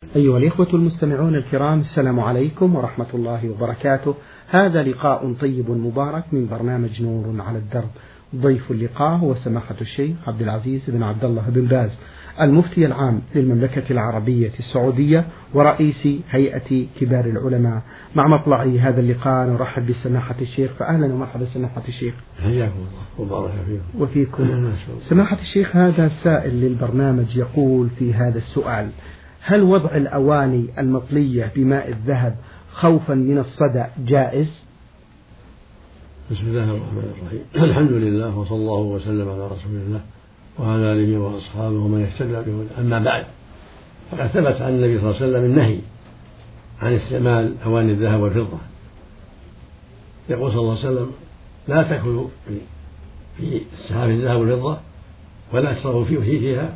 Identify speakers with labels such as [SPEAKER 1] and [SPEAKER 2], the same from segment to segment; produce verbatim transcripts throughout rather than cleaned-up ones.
[SPEAKER 1] أيها الإخوة المستمعون الكرام، السلام عليكم ورحمة الله وبركاته. هذا لقاء طيب مبارك من برنامج نور على الدرب. ضيف اللقاء هو سماحة الشيخ عبد العزيز بن عبد الله بن باز، المفتي العام للمملكة العربية السعودية ورئيس هيئة كبار العلماء. مع مطلع هذا اللقاء نرحب بسماحة الشيخ، فأهلا ومرحبا سماحة الشيخ.
[SPEAKER 2] حياكم الله وبارك فيكم.
[SPEAKER 1] وفيكم. سماحة الشيخ، هذا سائل للبرنامج يقول في هذا السؤال: هل وضع الأواني المطلية بماء الذهب خوفا من الصدأ جائز؟
[SPEAKER 2] بسم الله الرحمن الرحيم. الحمد لله وصلى الله وسلم على رسول الله وعلى آله وأصحابه ومن اهتدى بهداه. أما بعد، فقد ثبت عن النبي صلى الله عليه وسلم النهي عن استعمال أواني الذهب والفضة. يقول صلى الله عليه وسلم: لا تأكلوا في سحاب الذهب والفضة ولا تشربوا فيه فيها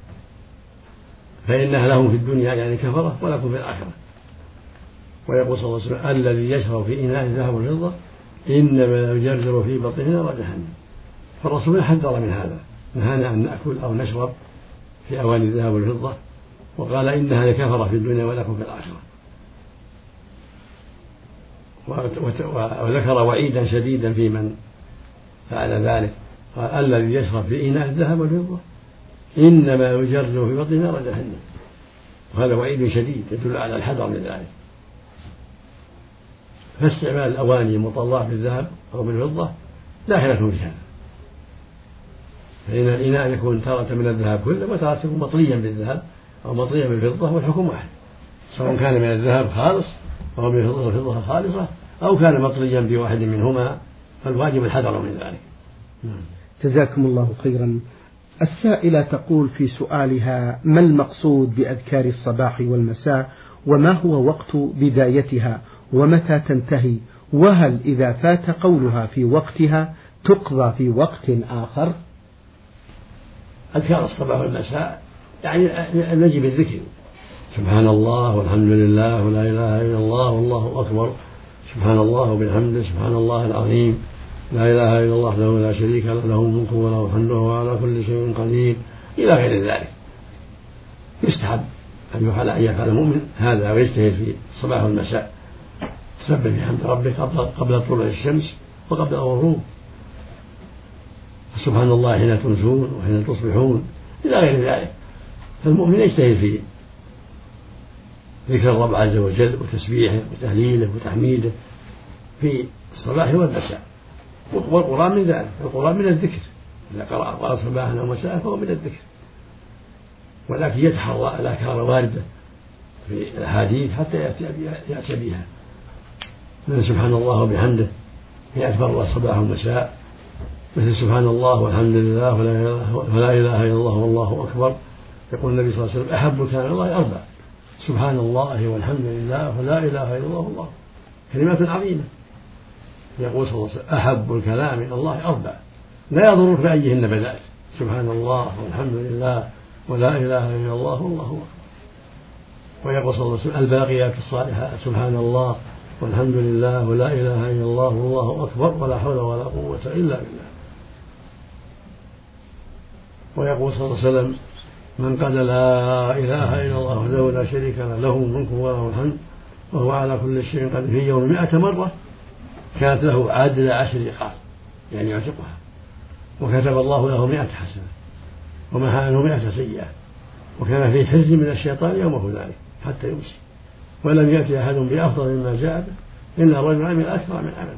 [SPEAKER 2] فإنها لهم في الدنيا يعني كفرة ولكم في الآخرة. ويقول صلى الله عليه وسلم: الذي يشرب في إناء الذهب والفضة إنما يجرجر في بطنه نار جهنم. فالرسول حذر من هذا، نهانا أن نأكل أو نشرب في أواني الذهب والفضة، وقال إنها لكفرة في الدنيا ولكم في الآخرة. وذكر وعيدا شديدا في من فعل ذلك، قال: الذي يشرب في إناء الذهب والفضة إنما يجرجر في بطنه نار جهنم. وهذا وعيد شديد يدل على الحذر من ذلك. فاستعمال الأواني المطلعة بالذهب أو بالفضة لا خلاف في هذا، فإن الإناء يكون تارة من الذهب كله وتارة يكون مطليا بالذهب أو مطليا بالفضة، والحكم واحد، سواء كان من الذهب خالص أو من الفضة الفضة خالصة أو كان مطليا بواحد منهما، فالواجب الحذر من ذلك.
[SPEAKER 1] جزاكم الله خيرا. السائلة تقول في سؤالها: ما المقصود بأذكار الصباح والمساء، وما هو وقت بدايتها، ومتى تنتهي، وهل إذا فات قولها في وقتها تقضى في وقت آخر؟
[SPEAKER 2] أذكار الصباح والمساء يعني نجي بالذكر: سبحان الله والحمد لله ولا إله إلا الله والله أكبر، سبحان الله وبحمده سبحان الله العظيم، لا إله إلا الله وحده لا شريك له، له الملك وله الحمد وهو على كل شيء قدير، إلى غير ذلك. يستحب أن يفعل أن يفعل المؤمن هذا ويجتهد في الصباح والمساء، تسبح بحمد ربك قبل طلوع الشمس وقبل الغروب، سبحان الله حين تمسون وحين تصبحون، إلى غير ذلك. فالمؤمن يجتهد في ذكر الرب عز وجل وتسبيحه وتهليله وتحميده في الصباح والمساء. والقرآن من ذلك، القرآن من الذكر، إذا قرأ القرآن صباحا أو مساء فهو من الذكر، ولكن يتحرى الأذكار واردة في الأحاديث حتى يأتي بها، مثل سبحان الله وبحمده مئة مرة صباح ومساء، مثل سبحان الله والحمد لله ولا إله إلا الله والله أكبر. يقول النبي صلى الله عليه وسلم: أحب كلام الله أربع: سبحان الله والحمد لله ولا إله إلا الله والله، كلمات عظيمة. يقول صلى الله عليه وسلم: أحب الكلام إلى الله أربع لا يضرك بأيهن بدأت: سبحان الله والحمد لله ولا إله إلا الله والله أكبر. ويقول صلى الله عليه وسلم: الباقيات الصالحات: سبحان الله والحمد لله ولا إله إلا الله والله أكبر ولا حول ولا قوة إلا بالله. ويقول صلى الله عليه وسلم: من قال لا إله إلا الله وحده لا شريك له، له الملك وله الحمد وهو على كل شيء قدير، في يوم مئة مرة كانت له عدل عشر رقاب، يعني يعتقها، وكتب الله له مئة حسنة ومحى عنه مئة سيئة، وكان في حرز من الشيطان يومه ذلك حتى يمسي، ولم يأتي أحد بأفضل مما جاء به إلا رجل عمل أكثر من عمله.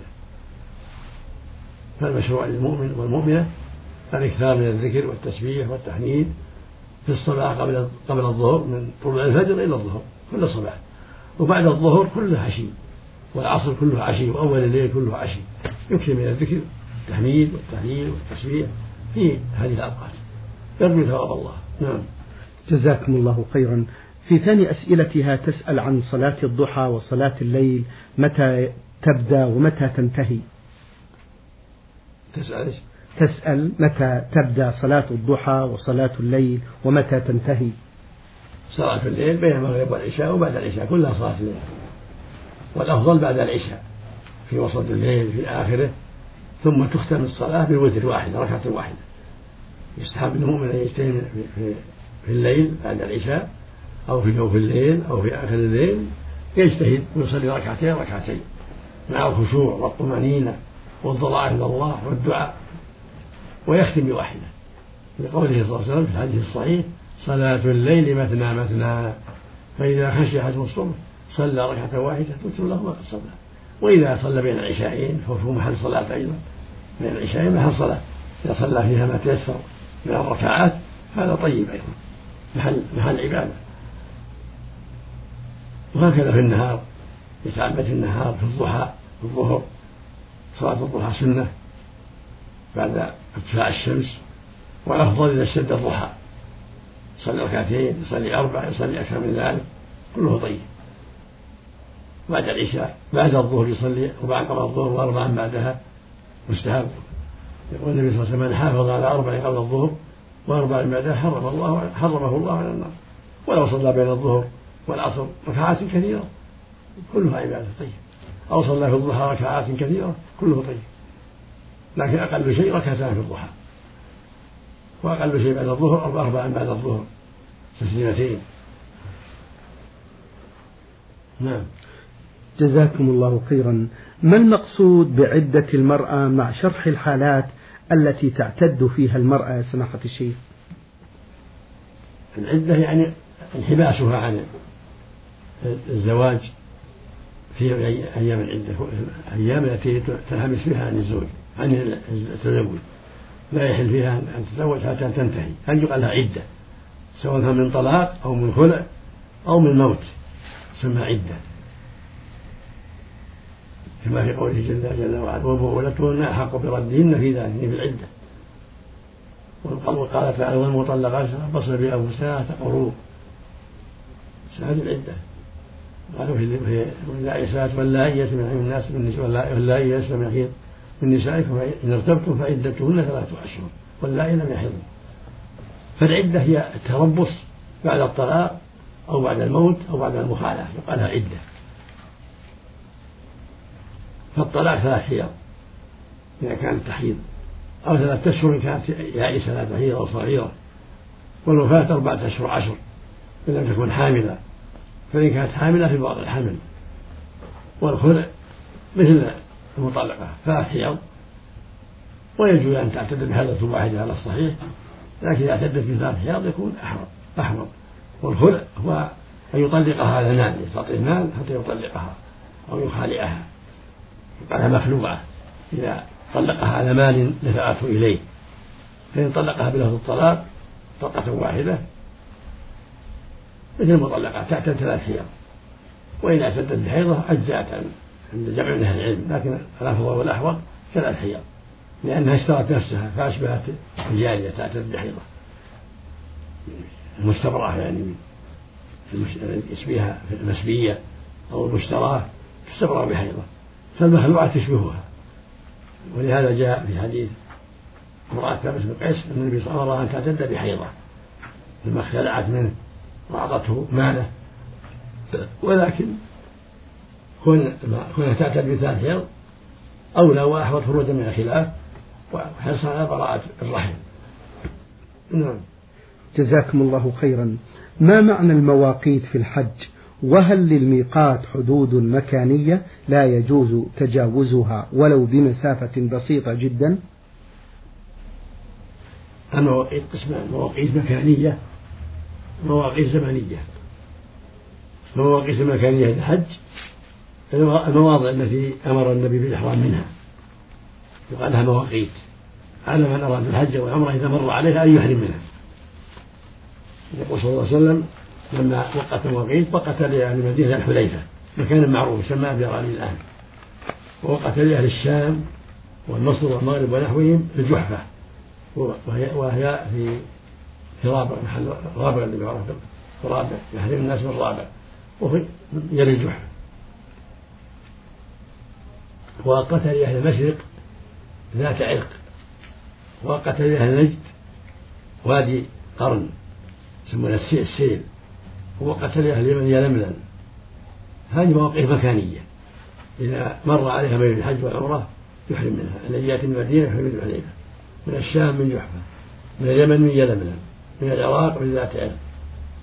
[SPEAKER 2] فالمشروع للمؤمن والمؤمنة الإكثار من الذكر والتسبيح والتحميد في الصباح قبل قبل الظهر، من طلوع الفجر إلى الظهر كل صباح، وبعد الظهر كله عشي، والعصر كله عشي، وأول الليل كله عشي. يكثر من الذكر والتحميد والتهليل والتسبيح في هذه الأوقات يرجو ثواب الله. نعم.
[SPEAKER 1] جزاكم الله خيرا. في ثاني أسئلتها تسأل عن صلاة الضحى وصلاة الليل، متى تبدأ ومتى تنتهي؟
[SPEAKER 2] تسأل
[SPEAKER 1] تسأل متى تبدأ صلاة الضحى وصلاة الليل ومتى تنتهي؟
[SPEAKER 2] صلاة الليل بين المغرب والعشاء وبعد العشاء كلها صلاة الليل، والأفضل بعد العشاء في وسط الليل في آخره، ثم تختم الصلاة بالوتر واحدة، ركعة واحدة. يستحب المؤمن أن يجتهد في الليل بعد العشاء أو في جوف الليل أو في آخر الليل يجتهد ويصلي ركعتين ركعتين مع الخشوع والطمأنينة والضراعة إلى الله والدعاء، ويختم بواحدة لقوله صلى الله عليه وسلم في الحديث الصحيح: صلاة الليل مثنى مثنى، فإذا خشي أحدكم الصبح صلى ركعة واحدة توتر له ما قد صلى. وإذا صلى بين العشاءين فهو محل صلاة أيضا، بين العشاءين محل صلاة، إذا صلى فيها ما تيسر من الركعات هذا طيب أيضا محل محل عبادة. وهكذا في النهار يتعبد في النهار في الضحى في الظهر، صلاة الضحى سنة بعد ارتفاع الشمس، والأفضل إذا اشتد الضحى يصلي ركعتين، يصلي أربع، يصلي أكثر من ذلك، كله طيب. بعد العشاء بعد الظهر يصلي أربعا قبل الظهر وأربعا بعدها مستحب. يقول النبي صلى الله عليه وسلم: من حافظ على أربع قبل الظهر وأربع بعدها حرم الله حرمه الله على النار. ولو صلى بين الظهر والعصر ركعات كثيرة كلها عبادة طيب، أو صلى في الضحى ركعات كثيرة كله طيب، لكن أقل شيء ركعتان في الضحى، وأقل شيء بعد الظهر أربعا بعد الظهر تسليمتين. نعم.
[SPEAKER 1] جزاكم الله خيرا. ما المقصود بعدة المرأة مع شرح الحالات التي تعتد فيها المرأة يا سماحة الشيخ؟
[SPEAKER 2] العدة يعني انحباسها عن الزواج في أيام العدة، الأيام التي تنحبس فيها عن الزوج عن التزوج، لا يحل فيها أن تتزوج حتى تنتهي، هل يقال لها عدة، سواء كان من طلاق أو من خلع أو من موت تسمى عدة، كما في قوله جل, جل وعلا: وبؤولتهن أحق بردهن في ذلك في العدة. وقال تعالى: والمطلقات يتربصن بأنفسهن قروء، هذه العدة. قالوا في النساء واللائي يئسن من الناس واللائي يئسن من المحيض من نسائكم إن ارتبتم فعدتهن ثلاثة أشهر واللائي لم يحضن. فالعدة هي التربص بعد الطلاق أو بعد الموت أو بعد المخالفة، يقال لها عدة. فالطلاق ثلاث حيض إذا كانت تحيض، أو ثلاثة أشهر إن كانت يائسة لا تحيض أو صغيرة، والوفاة أربعة أشهر عشر إن لم تكن حاملة، فإن كانت حاملة في بعض الحمل. والخلع مثل المطلقة ثلاث حيض، ويجوز أن تعتد بحيضة واحدة على الصحيح، لكن إذا اعتدت بثلاث حيض يكون أحرم أحرم. والخلع هو أن يطلقها على مال، يستطيع مال حتى يطلقها أو يخالعها، يقال مخلوعة إذا طلقها على مال دفعته إليه. فإن طلقها بلفظ الطلاق طلقة واحدة مثل المطلقة تعتد ثلاث حيض، وإن اعتدت بحيضة أجزأت عند جمع من أهل العلم، لكن الأفضل والأحوط ثلاث حيض لأنها اشترت نفسها فأشبهت الجارية تعتد بحيضة المستبرأة، يعني اسمها المسبية أو المشتراه تستبرأ بحيضة، فالمخلوعة تشبهها. ولهذا جاء في حديث امرأة ثابت بن قيس أن النبي صلى الله عليه وسلم أن تعتد بحيضة لما خلعت منه وأعطته ماله، ولكن كونها تعتد بثلاث حيض أولى وأحوط خروجا من الخلاف وحرصا على براءة الرحم. نعم.
[SPEAKER 1] جزاكم الله خيرا. ما معنى المواقيت في الحج؟ وهل للميقات حدود مكانية لا يجوز تجاوزها ولو بمسافة بسيطة جدا؟
[SPEAKER 2] المواقيت قسمان: مواقيت مكانية ومواقيت زمنية. المواقيت المكانية للحج المواضع التي أمر النبي بالإحرام منها يقال لها مواقيت، على من أراد الحج والعمرة إذا مر عليها أن يحرم منها. يقول صلى الله عليه وسلم: لما وقت مواقيت وقت لأهل المدينة الحليفة مكان معروف يسمى بأراني الآن، ووقت لأهل الشام والمصر والمغرب ونحوهم في الجحفة، وهي في في رابع محل رابع اللي يعرف رابع يحرم الناس من رابع وفي يلي الجحفة. ووقت لأهل المشرق ذات عرق، ووقت لأهل نجد وادي قرن يسمونه السيل، ووقت لأهل اليمن يلملم. هذه مواقيت مكانية إذا مر عليها من الحج والعمرة يحرم منها. الذي يأتي من المدينة يحرم من الحليفة، من الشام من جحفة، من اليمن من يلملم، من العراق من ذات عرق،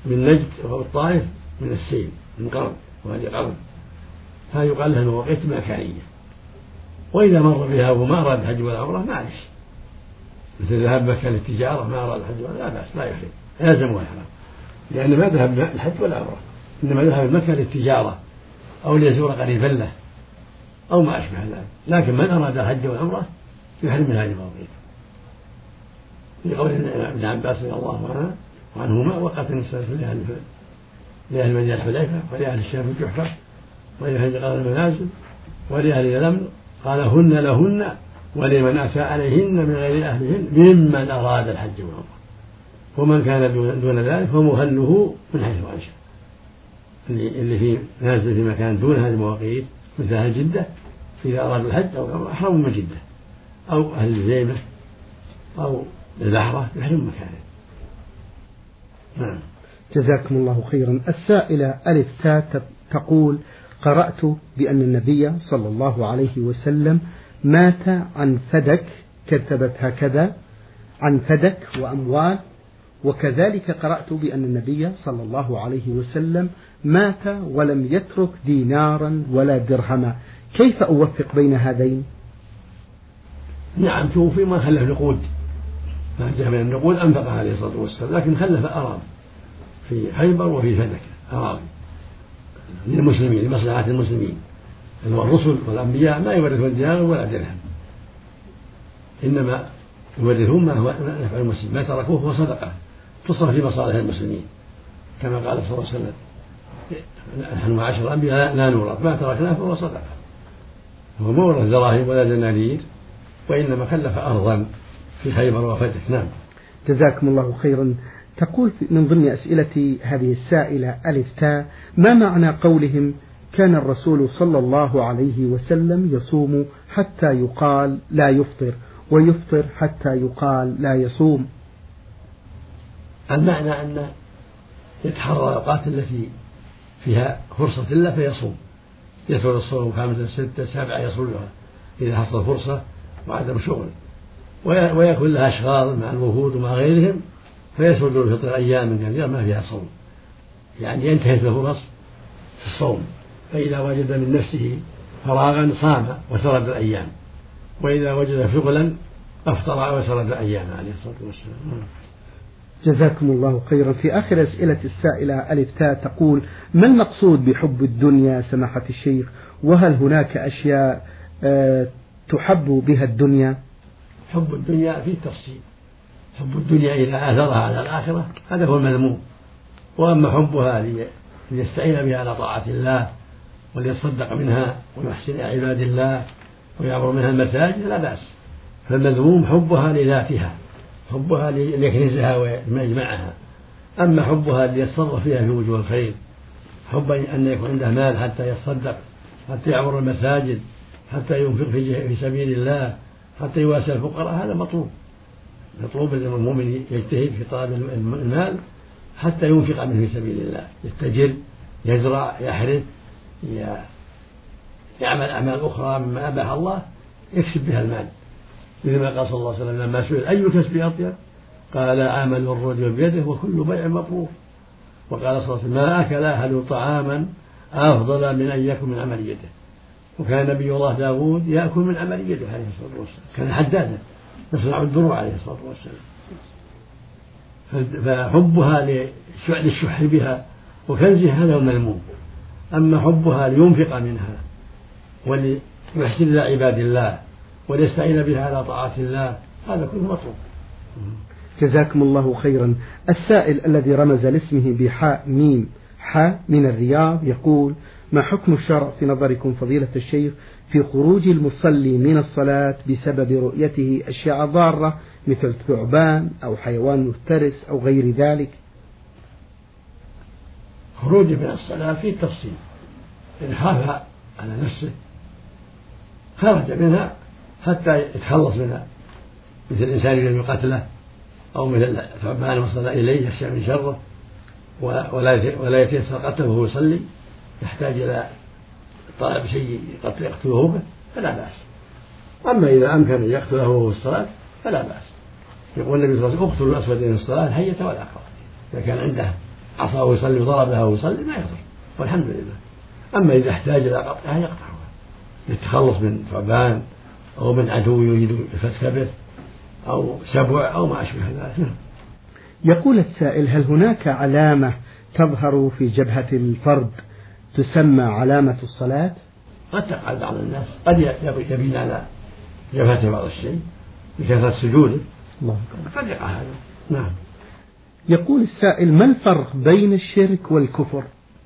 [SPEAKER 2] من نجد أو الطائف من السيل من قرن، وهذه قرن، فيقال لها مواقيت مكانية. وإذا مر بها وما أراد الحج ولا عمرة معلش، مثل ذهاب مكة للتجارة ما أراد الحج ولا لا بأس، لا يحرم، يلزم الإحرام، لأن ما ذهب الحج ولا عمرة، إنما ذهب مكة للتجارة أو ليزور قريبا له أو ما أشبه ذلك. لكن من أراد الحج والعمرة يحرم من هذه المواقيت، لقول ابن عباس رضي الله عنهما: وقت النساء لأهل لأهل المدينة الحليفة ولأهل الشام الجحفة ولأهل قرى المنازل ولأهل اليمن، قال: هن لهن ولمن أتى عليهن من غير أهلهن ممن أراد الحج والعمرة، ومن كان دون ذلك فمهله من حيث أنشأ. اللي في نازل في مكان دون هذه المواقيت مثل أهل جدة إذا أراد الحج أو العمرة أحرم من جدة، أو أهل الزيمة أو الزحرة يحرم مكانه. نعم.
[SPEAKER 1] جزاكم الله خيرا. السائلة ألف تاء تقول: قرأت بأن النبي صلى الله عليه وسلم مات عن فدك، كتبت هكذا: عن فدك وأموال، وكذلك قرأت بأن النبي صلى الله عليه وسلم مات ولم يترك دينارا ولا درهما، كيف أوفق بين هذين؟
[SPEAKER 2] نعم، توفي ما خلف نقود، ما جاء من النقود أنفق عليه الصلاة والسلام، لكن خلف أراضي في خيبر وفي فدك، أراضي للمسلمين لمصلحة المسلمين. الرسل والأنبياء ما يورثون دينار ولا درهم، إنما يورثون ما هو نفع المسلمين، ما تركوه هو صدقة تصرف في مصالح المسلمين، كما قال صلى الله عليه وسلم: نحن معاشر الأنبياء لا نورث، ما تركناه فهو صدقة. هو ما ورث دراهم ولا دنانير، وإنما كلف أرضا في خيبر وفتح. نعم.
[SPEAKER 1] جزاكم الله خيرا. تقول من ضمن أسئلة هذه السائلة ألف تاء: ما معنى قولهم كان الرسول صلى الله عليه وسلم يصوم حتى يقال لا يفطر، ويفطر حتى يقال لا يصوم؟
[SPEAKER 2] المعنى أن يتحرى الأوقات التي فيها فرصة له فيصوم، يسرد الصوم خمسة ستة سبعة يصلها إذا حصل فرصة وعدم شغل، ويكون لها أشغال مع الوفود ومع غيرهم فيسرد الفطر أيام كثيرة ما فيها صوم، يعني ينتهز الفرص في الصوم، فإذا وجد من نفسه فراغا صام وسرد الأيام، وإذا وجد شغلا أفطر وسرد الأيام عليه الصلاة والسلام.
[SPEAKER 1] جزاكم الله خيرا. في آخر أسئلة السائلة ألف تاء تقول: ما المقصود بحب الدنيا سماحة الشيخ؟ وهل هناك أشياء أه تحب بها الدنيا؟
[SPEAKER 2] حب الدنيا فيه تفصيل، حب الدنيا إذا آثرها على الآخرة هذا هو المذموم، وأما حبها ليستعين بها على طاعة الله وليتصدق منها ويحسن عباد الله ويعمر منها المساجد لا بأس، فالمذموم حبها لذاتها، حبها ليكنزها ويجمعها. أما حبها ليتصرف فيها في وجوه الخير، حب أن يكون عنده مال حتى يتصدق، حتى يعمر المساجد، حتى ينفق في سبيل الله، حتى يواسي الفقراء، هذا مطلوب. مطلوب المؤمن يجتهد في طلب المال حتى ينفق منه في سبيل الله، يتجر، يزرع، يحرث، يعمل أعمال أخرى مما أباح الله يكسب بها المال، مثل ما قال صلى الله عليه وسلم لما سئل: أي الكسب أطيب؟ قال: عمل الرجل بيده وكل بيع مبرور. وقال صلى الله عليه وسلم: ما أكل أحد طعاما أفضل من أن يأكل من عمل يده. وكان نبي الله داود يأكل من عمل يده عليه الصلاة والسلام، كان حدادا يصنع الدروع عليه الصلاة والسلام. فحبها للشح بها وكنزها هذا المذموم. أما حبها لينفق منها وليحسن إلى عباد الله وليستعين بها على طاعة الله هذا كله مطلوب.
[SPEAKER 1] جزاكم الله خيرا. السائل الذي رمز لاسمه بحاء ميم حاء من الرياض يقول: ما حكم الشرع في نظركم فضيلة الشيخ في خروج المصلي من الصلاة بسبب رؤيته أشياء ضارة مثل ثعبان أو حيوان مفترس أو غير ذلك؟
[SPEAKER 2] خروج من الصلاة فيه تفصيل، إن خاف على نفسه خرج منها حتى يتخلص منها، مثل الإنسان الذي قتله أو مثل ثعبان وصل إليه يخشى من شره ولا يتيسر قتله وهو يصلي، يحتاج إلى طلب شيء يقتله به فلا بأس. أما إذا أمكن أن يقتله وهو في الصلاة فلا بأس. يقول النبي صلى الله عليه وسلم: اقتلوا الأسودين في الصلاة الحية والعقرب، إذا كان عنده عصاه يصلي وضربها ويصلي ما يضر والحمد لله. أما إذا احتاج إلى قطعها يقطعها للتخلص من ثعبان أو من عدو يريد الفتك به أو سبع أو ما أشبه ذلك.
[SPEAKER 1] يقول السائل: هل هناك علامة تظهر في جبهة الفرد تسمى علامة الصلاة؟
[SPEAKER 2] قد تقع بعض الناس قد يبين على جبهته بعض الشيء بكثرة سجوده، قد يقع هذا. نعم.
[SPEAKER 1] يقول السائل: ما الفرق بين الشرك والكفر؟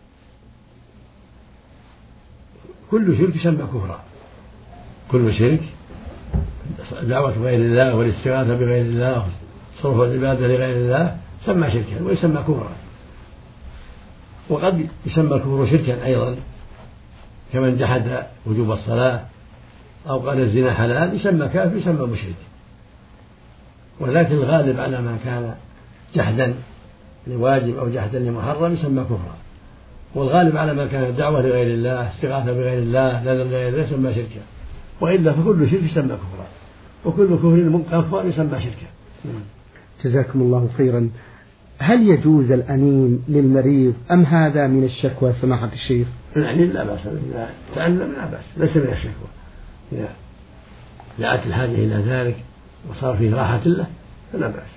[SPEAKER 2] كل شرك يسمى كفرا، كل شرك دعوة غير الله والاستغاثة بغير الله صرف العبادة لغير الله سمى شركا ويسمى كفرا. وقد يسمى الكفر شركا أيضا كمن جحد وجوب الصلاة أو قال الزنا حلال يسمى كافر يسمى مشرك. ولكن الغالب على ما كان جحدا لواجب أو جحدا لمحرم يسمى كفرا، والغالب على ما كان دعوة لغير الله استغاثة بغير الله نذر لغير الله يسمى شركا. وإلا فكل شرك يسمى كفرا وكل كفر أكبر يسمى شركا.
[SPEAKER 1] جزاكم الله خيرا. هل يجوز الأنين للمريض أم هذا من الشكوى سماحة الشيخ؟
[SPEAKER 2] الأنين لا بأس إذا تألم لا بأس، ليس من الشكوى. إذا دعت الحاجة إلى ذلك وصار فيه راحة له فلا بأس.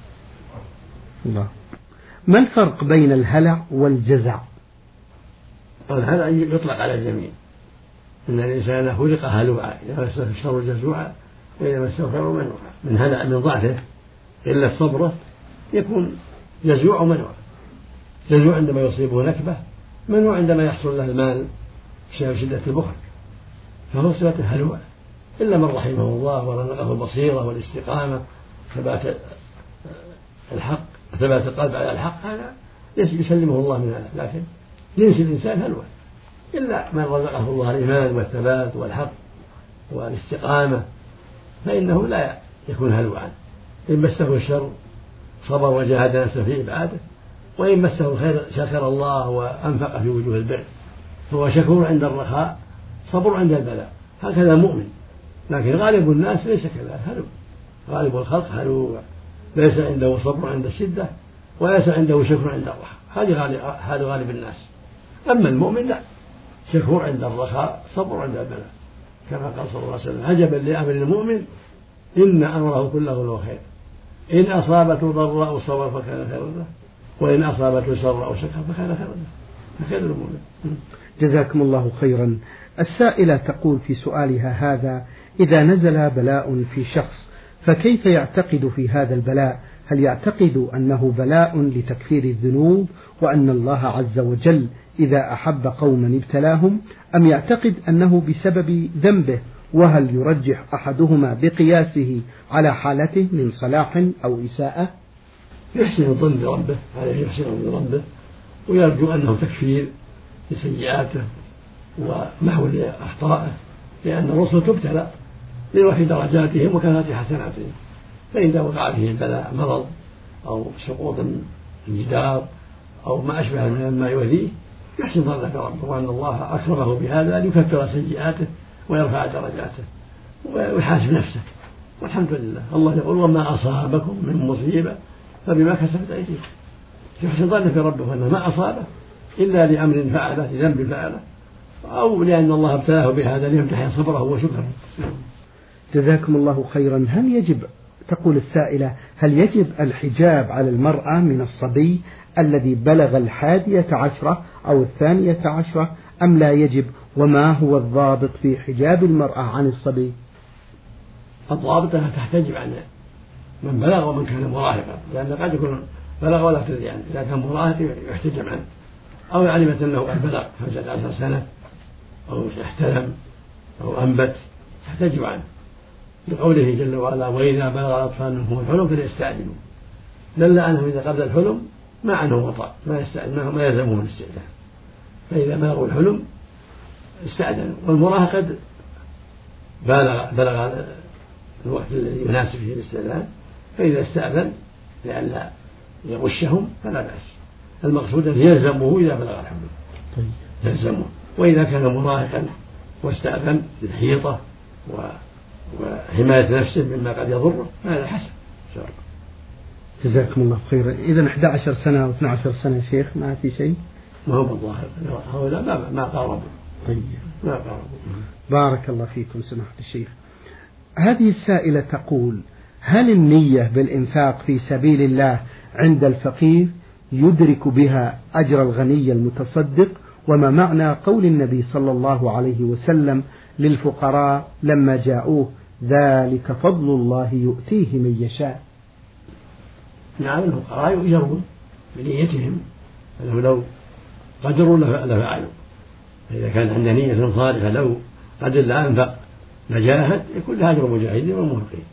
[SPEAKER 1] الله. ما الفرق بين الهلع والجزع؟
[SPEAKER 2] الهلع يطلق على الجميع، إن الإنسان خلق هلوعا إذا مسه الشر جزوعا وإذا مسه الخير منوعا. من هلع من ضعفه إلا الصبرة يكون جزوع ومنوع. جزوع عندما يصيبه نكبة، منوع عندما يحصل له المال بسبب شدة البخل، فهو صفة هلوع. إلا من رحمه الله ورزقه البصيرة والاستقامة ثبات الحق ثبات القلب على الحق، هذا يسلمه الله من هذا. لكن جنس الإنسان هلوع، إلا من رزقه الله الإيمان والثبات والحق والاستقامة فإنه لا يكون هلوعا. إن مسه الشر صبر وجاهد نفسه في إبعاده، وإن مسه الخير شكر الله وأنفق في وجوه البر، فهو شكور عند الرخاء صبر عند البلاء. هكذا مؤمن. لكن غالب الناس ليس كذلك، هلو. غالب الخلق هلو، ليس عنده صبر عند الشدة وليس عنده شكر عند الرخاء. هذه حال غالب الناس. أما المؤمن لا، شكور عند الرخاء صبر عند البلاء، كما قال صلى الله عليه وسلم: عجبا لأمر المؤمن إن أمره كله له خير، إن أصابته ضراء صبر فكان خيرا له، وإن أصابته سراء شكر فكان خيرا له. فخير المؤمن.
[SPEAKER 1] جزاكم الله خيرا. السائلة تقول في سؤالها هذا: إذا نزل بلاء في شخص فكيف يعتقد في هذا البلاء؟ هل يعتقد أنه بلاء لتكفير الذنوب وأن الله عز وجل إذا أحب قوما ابتلاهم، أم يعتقد أنه بسبب ذنبه؟ وهل يرجح أحدهما بقياسه على حالته من صلاح أو إساءة؟
[SPEAKER 2] يحسن الظن بربه، عليه يحسن الظن بربه ويرجو أنه تكفير لسيئاته ومحو لأخطائه، لأن الرسل تبتلى لرفع درجاتهم وكثرة حسناتهم. فإذا وقع فيه البلاء مرض أو سقوط الجدار أو ما أشبه مما يؤذيه يحسن ظنه بربه وأن الله أكرمه بهذا ليكفر سيئاته ويرفع درجاته ويحاسب نفسه. والحمد لله. الله يقول: وما أصابكم من مصيبة فبما كسبت أيديكم. يحسن ظنه في ربه أنه ما أصابه إلا لأمر فعله لذنب فعله أو لأن الله ابتلاه بهذا ليمتحن صبره وشكره.
[SPEAKER 1] جزاكم الله خيرا. هل يجب، تقول السائلة، هل يجب الحجاب على المرأة من الصبي الذي بلغ الحادية عشرة أو الثانية عشرة أم لا يجب؟ وما هو الضابط في حجاب المرأة عن الصبي؟
[SPEAKER 2] الضابط أنها تحتجب عن من بلغ ومن كان مراهقا، لأن قد يكون بلغ ولا تدري عنه. إذا كان مراهق يحتجب عنه، أو علمت أنه قد بلغ خمسة عشر سنة أو احتلم أو أنبت تحتجب عنه، لقوله جل وعلا: وإذا بلغ الأطفال منهم الحلم فليستعجلوا. دل أنه إذا قبل الحلم ما عنه وطأ، ما يستعجل، ما يلزمه من الاستئذان. فإذا بلغوا الحلم استأذنوا. والمراهق قد بلغ بلغ الوقت الذي يناسب فيه الاستئذان، فإذا استأذن لئلا يغشهم فلا بأس. المقصود أن يلزمه إذا بلغ الحلم، يلزمه. وإذا كان مراهقا واستأذن للحيطة وحماية نفسه مما قد يضره فهذا حسن.
[SPEAKER 1] جزاكم الله خيرا. إذا إحدى عشرة سنة أو اثنتي عشرة سنة يا شيخ ما في شيء؟
[SPEAKER 2] ما هو بالظاهر هؤلاء ما ما قاربوا.
[SPEAKER 1] طيب
[SPEAKER 2] ما قاربوا.
[SPEAKER 1] بارك الله فيكم سماحة الشيخ. هذه السائلة تقول: هل النية بالإنفاق في سبيل الله عند الفقير يدرك بها أجر الغني المتصدق؟ وما معنى قول النبي صلى الله عليه وسلم للفقراء لما جاءوه: ذلك فضل الله يؤتيه من يشاء؟
[SPEAKER 2] نعم الفقراء يؤجرون بنيتهم، أنه لو قدروا لفعلوا. إذا كان عندنا نية صالحة لو قدر لأنفق لجاهد يكون له أجر المجاهدين والمنفقين.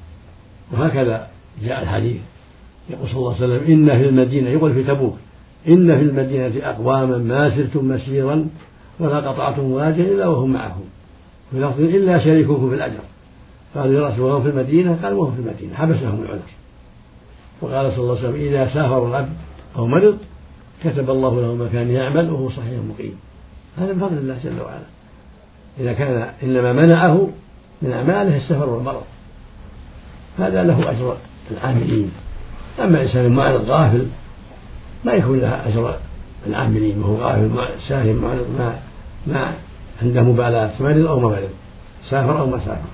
[SPEAKER 2] وهكذا جاء الحديث يقول صلى الله عليه وسلم: إن في المدينة، يقول في تبوك: إن في المدينة أقواما ما سرتم مسيرا ولا قطعتم واديا إلا وهم معكم، في لفظ إلا شريككم في الأجر. قال يا رسول الله: وهم في المدينة؟ قال: وهم في المدينة، حبسهم العذر. وقال صلى الله عليه وسلم: إذا سافر العبد أو مرض كتب الله له ما كان يعمل وهو صحيح مقيم. هذا من فضل الله جل وعلا. إذا كان إنما منعه من أعماله السفر والمرض، هذا له أجر العاملين. أما إنسان معرض غافل ما يكون له أجر العاملين، وهو غافل ساهم معرض ما ما عنده مبالاة، مرض أو ما مرض، سافر أو ما سافر.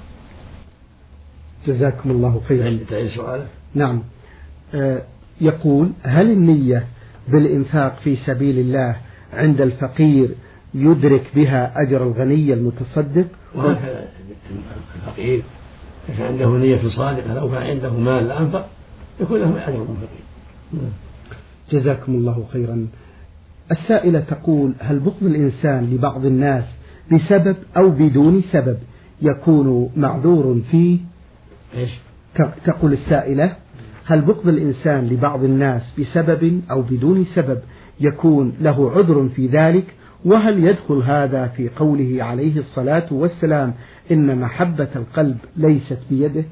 [SPEAKER 1] جزاكم الله خيرا.
[SPEAKER 2] تعيد سؤالك.
[SPEAKER 1] نعم. آه يقول: هل النية بالإنفاق في سبيل الله عند الفقير يدرك بها أجر الغني المتصدق؟
[SPEAKER 2] وهكذا الفقير إذا كان عنده نية صادقة لو كان عنده مال لأنفق يكون له أجر المنفقين.
[SPEAKER 1] جزاكم الله خيرا. السائلة تقول: هل بغض الإنسان لبعض الناس بسبب أو بدون سبب يكون معذور فيه؟
[SPEAKER 2] إيش؟
[SPEAKER 1] تقول السائلة: هل بغض الإنسان لبعض الناس بسبب أو بدون سبب يكون له عذر في ذلك؟ وهل يدخل هذا في قوله عليه الصلاة والسلام: إن محبة القلب ليست بيده؟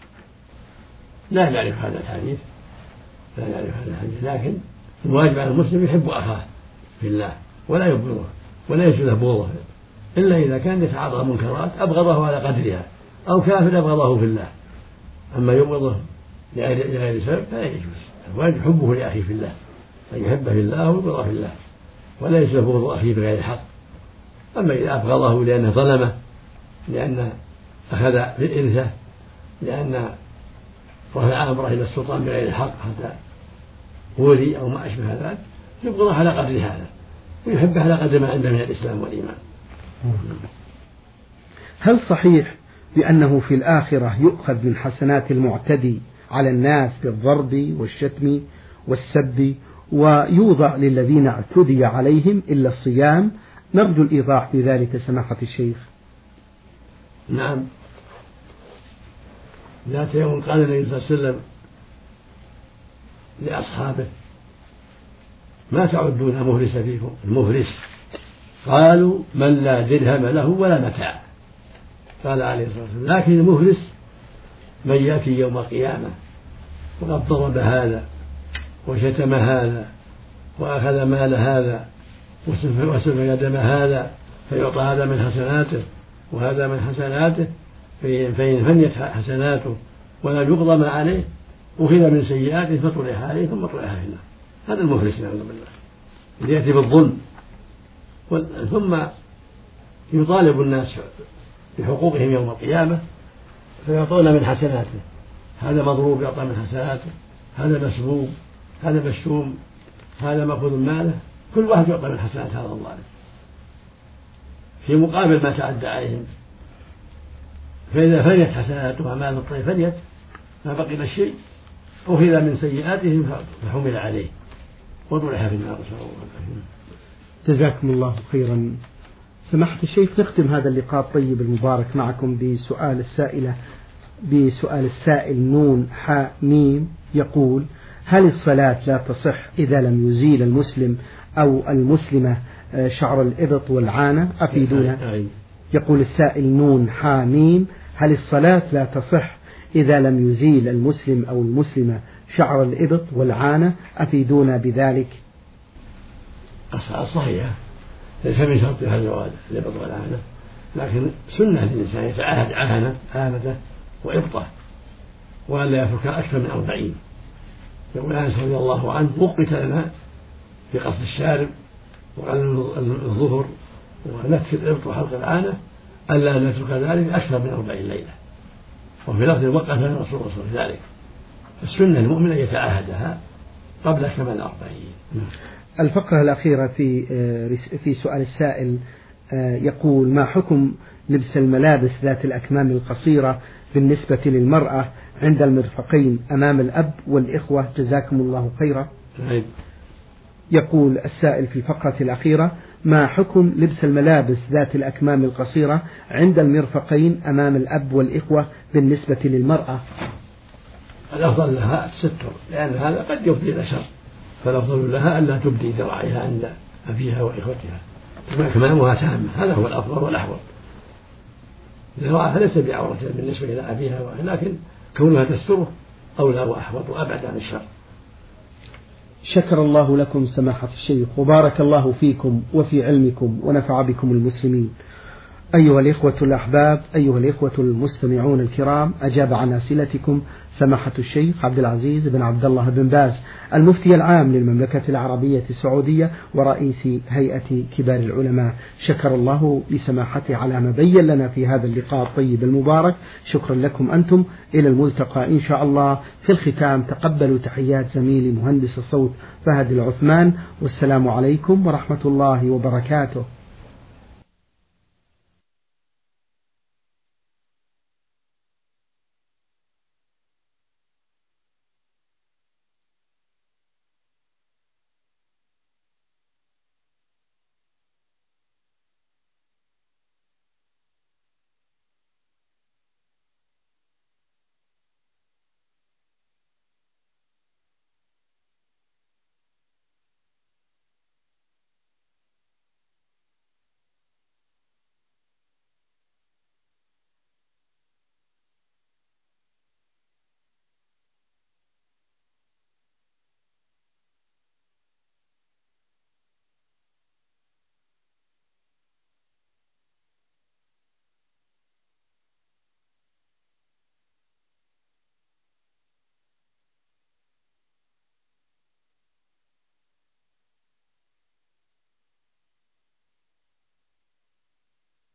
[SPEAKER 2] لا نعرف هذا الحديث، لا نعرف هذا الحديث، لكن الواجب على المسلم يحب أخاه في الله ولا يبغضه ولا يجوز بغضه، إلا إذا كان يتعاطى منكرات أبغضه على قدرها، أو كافر أبغضه في الله. أما يبغضه لغير سبب فلا يجوز. الواجب حبه لأخيه في الله، أن يحبه في الله ويبغضه في الله، ولا يجوز بغض أخيه بغير الحق. أما إذا أبغضه لأنه ظلمه، لأن أخذ إرثه، لأن رفع أمره إلى السلطان بغير الحق حتى ولي أو ما أشبه ذلك، يبغضه على قدر هذا ويحبه على قدر ما عنده من الإسلام والإيمان.
[SPEAKER 1] هل صحيح بأنه في الآخرة يؤخذ من حسنات المعتدي على الناس بالضرب والشتم والسب ويوضع للذين اعتدي عليهم إلا الصيام؟ نرجو الإيضاح في ذلك سماحة الشيخ.
[SPEAKER 2] نعم. ذات يوم قال النبي صلى الله عليه وسلم لأصحابه: ما تعدون مفلس فيكم؟ المفلس قالوا: من لا درهم له ولا متاع. قال عليه الصلاة والسلام: لكن المفلس من يأتي يوم القيامة وقد ضرب هذا وشتم هذا وأخذ مال هذا وسفك دم هذا، فيعطى هذا من حسناته وهذا من حسناته، فإن فنيت حسناته ولم يقضى ما عليه أخذ من سيئاته فطرح عليه ثم طرح في النار. هذا المفلس نعوذ بالله، اللي يأتي بالظلم. ثم يطالب الناس بحقوقهم يوم القيامة فيعطون من حسناته، هذا مضروب يعطى من حسناته، هذا مسبوب، هذا مشتوم، هذا مأخوذ ماله، كل واحد يعطى من حسنات هذا الظالم في مقابل ما تعدى عليهم. فإذا فنيت حسناته أمام الطيب فنيت ما بقي له شيء أخذ من سيئاتهم فحمل عليه وطرح في النار.
[SPEAKER 1] جزاكم الله خيرا. سماحة الشيخ، نختم هذا اللقاء الطيب المبارك معكم بسؤال السائلة بسؤال السائل نون حاء ميم يقول: هل الصلاة لا تصح إذا لم يزيل المسلم أو المسلمة شعر الإبط والعانة؟ أفيدونا. يقول السائل نون حاء ميم: هل الصلاة لا تصح إذا لم يزيل المسلم أو المسلمة شعر الإبط والعانة؟ أفيدونا بذلك.
[SPEAKER 2] الصلاة صحيحة، ليس من شرطها زوال الإبط والعانة، لكن سنة للإنسان يتعاهد عانة عانته وإبطه، وألا يترك أكثر من أربعين، يقول أنس رضي الله عنه وقت لنا في قص الشارب وقلم الظهر ونتف الإبط وحلق العانة ألا نترك ذلك أكثر من أربعين ليلة، وفي لفظ وقف لنا رسول الله صلى الله عليه وسلم ذلك. فالسنة المؤمن أن يتعاهدها قبل كمال الأربعين.
[SPEAKER 1] الفقرة الأخيرة في في سؤال السائل يقول: ما حكم لبس الملابس ذات الأكمام القصيرة بالنسبة للمرأة عند المرفقين أمام الأب والإخوة جزاكم الله خيرا؟ يقول السائل في الفقرة الأخيرة: ما حكم لبس الملابس ذات الأكمام القصيرة عند المرفقين أمام الأب والإخوة بالنسبة للمرأة؟
[SPEAKER 2] الأفضل لها الستر، لأن هذا قد يفضي إلى شر، فالأفضل لها ألا تبدي ذراعها عند أبيها وإخوتها كمامها تامة، هذا هو الأفضل والأحوط. ذراعها ليس بعورة بالنسبة إلى أبيها، ولكن كونها تستره أولى وأحوط وأبعد عن الشر.
[SPEAKER 1] شكر الله لكم سماحة الشيخ، وبارك الله فيكم وفي علمكم ونفع بكم المسلمين. أيها الإخوة الأحباب، أيها الإخوة المستمعون الكرام، أجاب عن أسئلتكم سماحة الشيخ عبد العزيز بن عبد الله بن باز المفتي العام للمملكة العربية السعودية ورئيس هيئة كبار العلماء. شكر الله لسماحته على ما بين لنا في هذا اللقاء الطيب المبارك. شكرا لكم أنتم، إلى الملتقى إن شاء الله. في الختام تقبلوا تحيات زميلي مهندس الصوت فهد العثمان، والسلام عليكم ورحمة الله وبركاته.